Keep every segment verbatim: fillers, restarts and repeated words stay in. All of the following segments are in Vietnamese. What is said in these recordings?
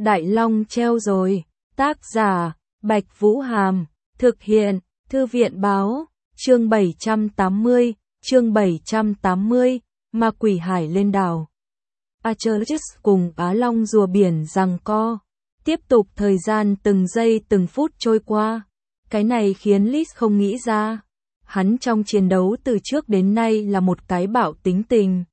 Đại Long treo rồi. Tác giả, Bạch Vũ Hàm. Thực hiện, Thư viện Báo. Chương bảy trăm tám mươi, chương bảy trăm tám mươi, Ma Quỷ Hải lên đảo. Archerus cùng Á Long rùa biển giằng co. Tiếp tục thời gian từng giây từng phút trôi qua. Cái này khiến Lis không nghĩ ra. Hắn trong chiến đấu từ trước đến nay là một cái bạo tính tình.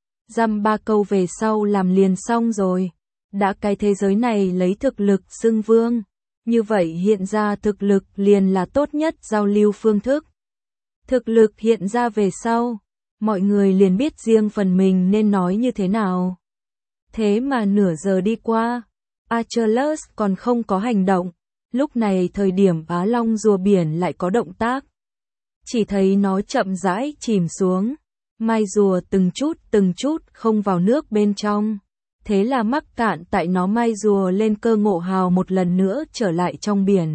Dăm ba câu về sau làm liền xong rồi. Đã cái thế giới này lấy thực lực xưng vương. Như vậy hiện ra thực lực liền là tốt nhất giao lưu phương thức. Thực lực hiện ra về sau, mọi người liền biết riêng phần mình nên nói như thế nào. Thế mà nửa giờ đi qua, Archerus còn không có hành động. Lúc này thời điểm Á Long rùa biển lại có động tác. Chỉ thấy nó chậm rãi chìm xuống, mai rùa từng chút từng chút không vào nước bên trong. Thế là mắc cạn tại nó mai rùa lên cơ ngộ hào một lần nữa trở lại trong biển.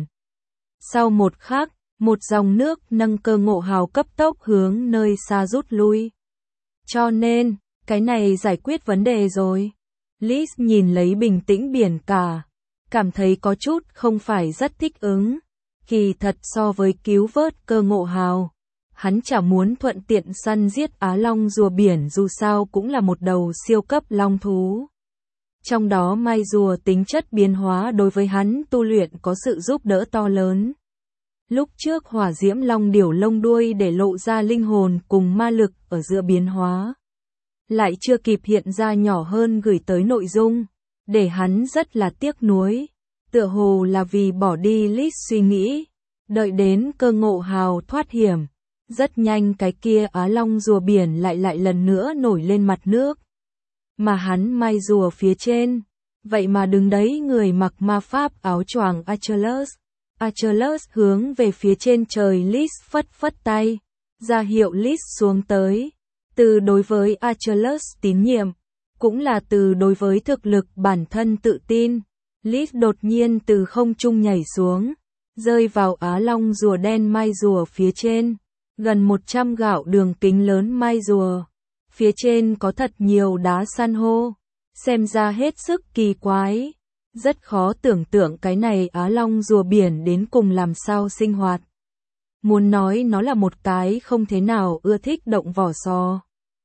Sau một khắc, một dòng nước nâng cơ ngộ hào cấp tốc hướng nơi xa rút lui. Cho nên, cái này giải quyết vấn đề rồi. Lis nhìn lấy bình tĩnh biển cả, cảm thấy có chút không phải rất thích ứng. Kỳ thật so với cứu vớt cơ ngộ hào, hắn chả muốn thuận tiện săn giết Á Long rùa biển, dù sao cũng là một đầu siêu cấp long thú. Trong đó mai rùa tính chất biến hóa đối với hắn tu luyện có sự giúp đỡ to lớn. Lúc trước hỏa diễm long điểu lông đuôi để lộ ra linh hồn cùng ma lực ở giữa biến hóa. Lại chưa kịp hiện ra nhỏ hơn gửi tới nội dung, để hắn rất là tiếc nuối. Tựa hồ là vì bỏ đi Lis suy nghĩ, đợi đến cơ ngộ hào thoát hiểm. Rất nhanh cái kia Á Long rùa biển lại lại lần nữa nổi lên mặt nước. Mà hắn mai rùa phía trên, vậy mà đứng đấy người mặc ma pháp áo choàng Archerus. Archerus hướng về phía trên trời Lis phất phất tay, ra hiệu Lis xuống tới. Từ đối với Archerus tín nhiệm, cũng là từ đối với thực lực bản thân tự tin. Lis đột nhiên từ không trung nhảy xuống, rơi vào Á Long rùa đen mai rùa phía trên, gần một trăm gạo đường kính lớn mai rùa. Phía trên có thật nhiều đá san hô, xem ra hết sức kỳ quái. Rất khó tưởng tượng cái này Á Long rùa biển đến cùng làm sao sinh hoạt. Muốn nói nó là một cái không thế nào ưa thích động vỏ sò.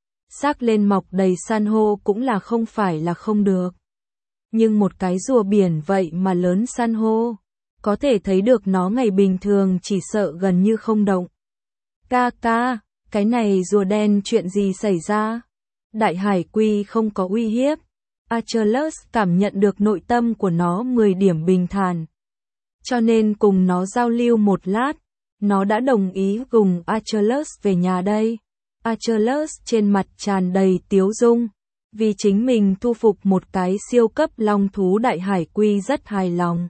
Xác lên mọc đầy san hô cũng là không phải là không được. Nhưng một cái rùa biển vậy mà lớn san hô, có thể thấy được nó ngày bình thường chỉ sợ gần như không động. Ca ca, cái này rùa đen chuyện gì xảy ra? Đại hải quy không có uy hiếp. Archerus cảm nhận được nội tâm của nó mười điểm bình thản. Cho nên cùng nó giao lưu một lát, nó đã đồng ý cùng Archerus về nhà đây. Archerus trên mặt tràn đầy tiếu dung, vì chính mình thu phục một cái siêu cấp long thú đại hải quy rất hài lòng.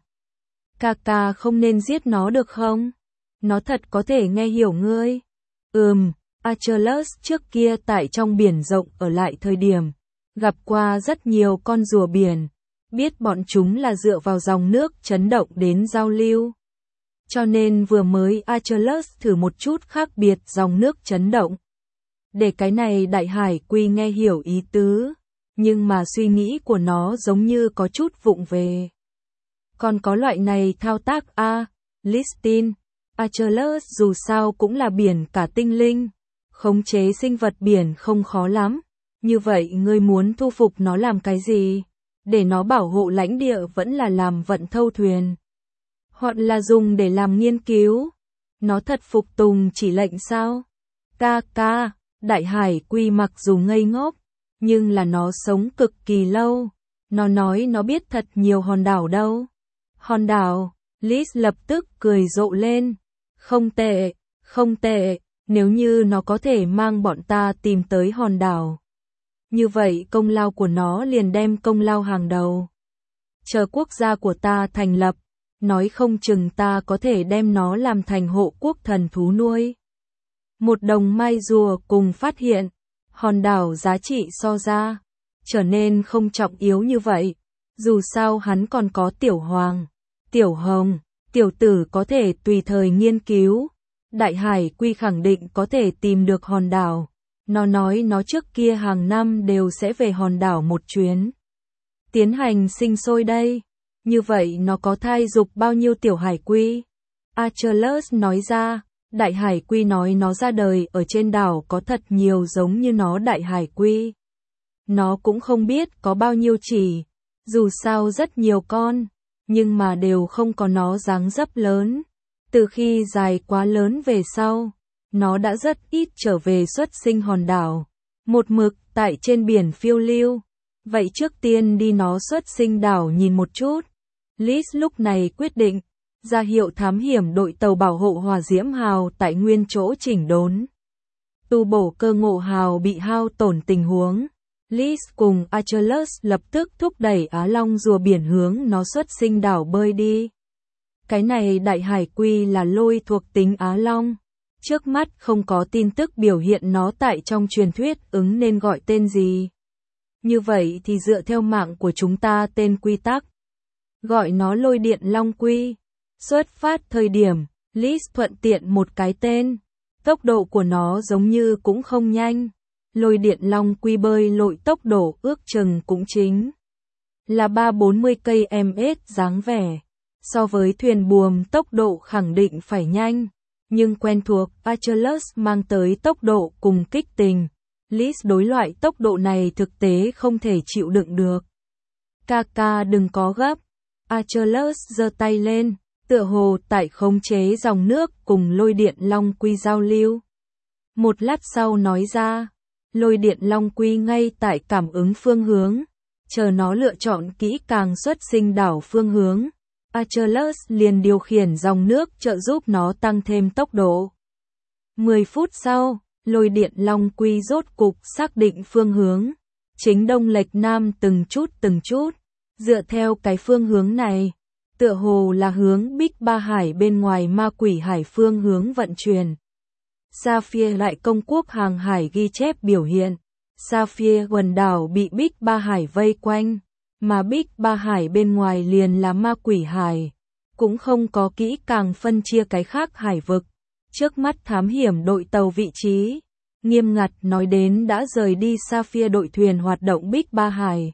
Kaka không nên giết nó được không? Nó thật có thể nghe hiểu ngươi. Ừm, Archerus trước kia tại trong biển rộng ở lại thời điểm, gặp qua rất nhiều con rùa biển, biết bọn chúng là dựa vào dòng nước chấn động đến giao lưu. Cho nên vừa mới Archerus thử một chút khác biệt dòng nước chấn động. Để cái này đại hải quy nghe hiểu ý tứ, nhưng mà suy nghĩ của nó giống như có chút vụng về. Còn có loại này thao tác a, Listin, Archerus dù sao cũng là biển cả tinh linh, khống chế sinh vật biển không khó lắm. Như vậy ngươi muốn thu phục nó làm cái gì? Để nó bảo hộ lãnh địa vẫn là làm vận thâu thuyền? Hoặc là dùng để làm nghiên cứu? Nó thật phục tùng chỉ lệnh sao? Ca ca, đại hải quy mặc dù ngây ngốc, nhưng là nó sống cực kỳ lâu. Nó nói nó biết thật nhiều hòn đảo đâu. Hòn đảo, Lis lập tức cười rộ lên. Không tệ, không tệ, nếu như nó có thể mang bọn ta tìm tới hòn đảo. Như vậy công lao của nó liền đem công lao hàng đầu. Chờ quốc gia của ta thành lập, nói không chừng ta có thể đem nó làm thành hộ quốc thần thú nuôi. Một đồng mai rùa cùng phát hiện, hòn đảo giá trị so ra, trở nên không trọng yếu như vậy. Dù sao hắn còn có tiểu hoàng, tiểu hồng, tiểu tử có thể tùy thời nghiên cứu. Đại hải quy khẳng định có thể tìm được hòn đảo. Nó nói nó trước kia hàng năm đều sẽ về hòn đảo một chuyến. Tiến hành sinh sôi đây. Như vậy nó có thai dục bao nhiêu tiểu hải quy? Achilles nói ra, đại hải quy nói nó ra đời ở trên đảo có thật nhiều giống như nó đại hải quy. Nó cũng không biết có bao nhiêu chỉ, dù sao rất nhiều con, nhưng mà đều không có nó dáng dấp lớn. Từ khi dài quá lớn về sau, nó đã rất ít trở về xuất sinh hòn đảo, một mực tại trên biển phiêu lưu. Vậy trước tiên đi nó xuất sinh đảo nhìn một chút. Liz lúc này quyết định ra hiệu thám hiểm đội tàu bảo hộ Hỏa Diễm Hào tại nguyên chỗ chỉnh đốn. Tu bổ cơ ngộ hào bị hao tổn tình huống. Liz cùng Achilles lập tức thúc đẩy Á Long rùa biển hướng nó xuất sinh đảo bơi đi. Cái này đại hải quy là lôi thuộc tính Á Long. Trước mắt không có tin tức biểu hiện nó tại trong truyền thuyết ứng nên gọi tên gì. Như vậy thì dựa theo mạng của chúng ta tên quy tắc. Gọi nó lôi điện long quy. Xuất phát thời điểm, Liz thuận tiện một cái tên. Tốc độ của nó giống như cũng không nhanh. Lôi điện long quy bơi lội tốc độ ước chừng cũng chính là ba bốn mươi cây mét dáng vẻ. So với thuyền buồm tốc độ khẳng định phải nhanh. Nhưng quen thuộc Achilles mang tới tốc độ cùng kích tình. Liz đối loại tốc độ này thực tế không thể chịu đựng được. Kaka đừng có gấp. Achilles giơ tay lên, tựa hồ tại khống chế dòng nước cùng lôi điện long quy giao lưu. Một lát sau nói ra, lôi điện long quy ngay tại cảm ứng phương hướng, chờ nó lựa chọn kỹ càng xuất sinh đảo phương hướng. Achilles liền điều khiển dòng nước trợ giúp nó tăng thêm tốc độ. mười phút sau, lôi điện long quy rốt cục xác định phương hướng, chính đông lệch nam từng chút từng chút, dựa theo cái phương hướng này, tựa hồ là hướng Bích Ba Hải bên ngoài ma quỷ hải phương hướng vận chuyển. Sapphire lại công quốc hàng hải ghi chép biểu hiện, Sapphire quần đảo bị Bích Ba Hải vây quanh, mà Bích Ba Hải bên ngoài liền là ma quỷ hải, cũng không có kỹ càng phân chia cái khác hải vực. Trước mắt thám hiểm đội tàu vị trí nghiêm ngặt nói đến đã rời đi Sapphire đội thuyền hoạt động Bích Ba Hải,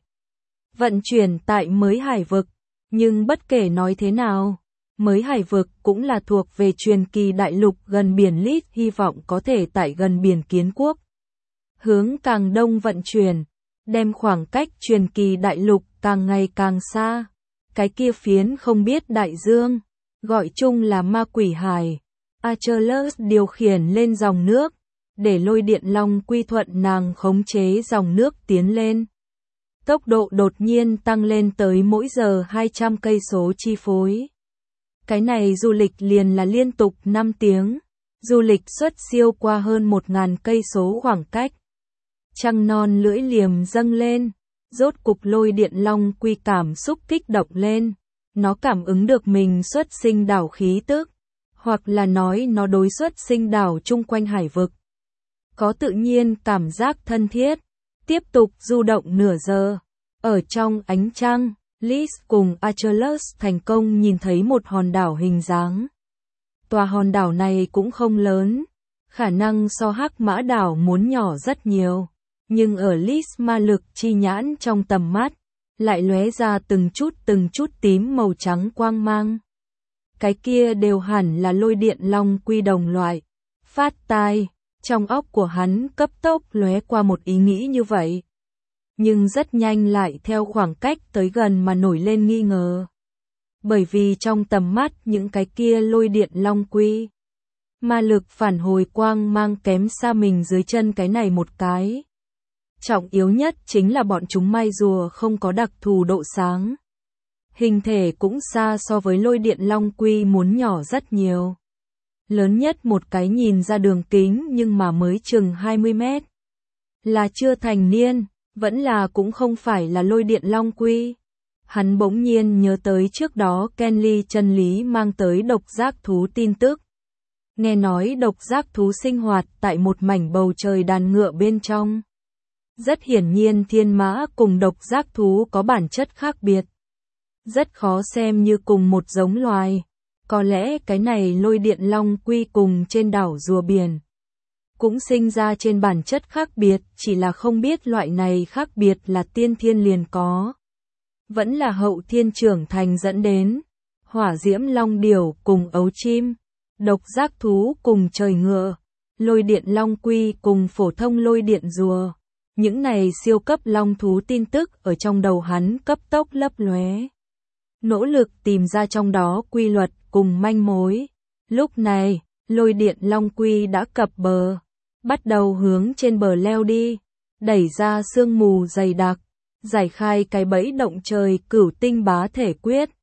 vận chuyển tại mới hải vực, nhưng bất kể nói thế nào, mới hải vực cũng là thuộc về truyền kỳ đại lục gần biển Lít, hy vọng có thể tại gần biển Kiến Quốc. Hướng càng đông vận chuyển, đem khoảng cách truyền kỳ đại lục càng ngày càng xa. Cái kia phiến không biết đại dương, gọi chung là ma quỷ hải. Achilles điều khiển lên dòng nước, để lôi điện long quy thuận nàng khống chế dòng nước tiến lên. Tốc độ đột nhiên tăng lên tới mỗi giờ hai trăm cây số chi phối. Cái này du lịch liền là liên tục năm tiếng, du lịch xuất siêu qua hơn một nghìn cây số khoảng cách. Trăng non lưỡi liềm dâng lên, rốt cục lôi điện long quy cảm xúc kích động lên, nó cảm ứng được mình xuất sinh đảo khí tức, hoặc là nói nó đối xuất sinh đảo chung quanh hải vực. Có tự nhiên cảm giác thân thiết, tiếp tục du động nửa giờ, ở trong ánh trăng, Liz cùng Achilles thành công nhìn thấy một hòn đảo hình dáng. Tòa hòn đảo này cũng không lớn, khả năng so Hắc Mã đảo muốn nhỏ rất nhiều, nhưng ở Liz ma lực chi nhãn trong tầm mắt, lại lóe ra từng chút từng chút tím màu trắng quang mang. Cái kia đều hẳn là lôi điện long quy đồng loại. Phát tai, trong óc của hắn cấp tốc lóe qua một ý nghĩ như vậy. Nhưng rất nhanh lại theo khoảng cách tới gần mà nổi lên nghi ngờ. Bởi vì trong tầm mắt những cái kia lôi điện long quy, ma lực phản hồi quang mang kém xa mình dưới chân cái này một cái. Trọng yếu nhất chính là bọn chúng mai rùa không có đặc thù độ sáng. Hình thể cũng xa so với lôi điện long quy muốn nhỏ rất nhiều. Lớn nhất một cái nhìn ra đường kính nhưng mà mới chừng hai mươi mét. Là chưa thành niên, vẫn là cũng không phải là lôi điện long quy. Hắn bỗng nhiên nhớ tới trước đó Kenly chân lý mang tới độc giác thú tin tức. Nghe nói độc giác thú sinh hoạt tại một mảnh bầu trời đàn ngựa bên trong. Rất hiển nhiên thiên mã cùng độc giác thú có bản chất khác biệt. Rất khó xem như cùng một giống loài. Có lẽ cái này lôi điện long quy cùng trên đảo rùa biển cũng sinh ra trên bản chất khác biệt, chỉ là không biết loại này khác biệt là tiên thiên liền có. vẫn là hậu thiên trưởng thành dẫn đến. Hỏa diễm long điểu cùng ấu chim, độc giác thú cùng trời ngựa, lôi điện long quy cùng phổ thông lôi điện rùa. Những này siêu cấp long thú tin tức ở trong đầu hắn cấp tốc lấp lóe. Nỗ lực tìm ra trong đó quy luật cùng manh mối. Lúc này, lôi điện long quy đã cập bờ, bắt đầu hướng trên bờ leo đi, đẩy ra sương mù dày đặc, giải khai cái bẫy động trời cửu tinh bá thể quyết.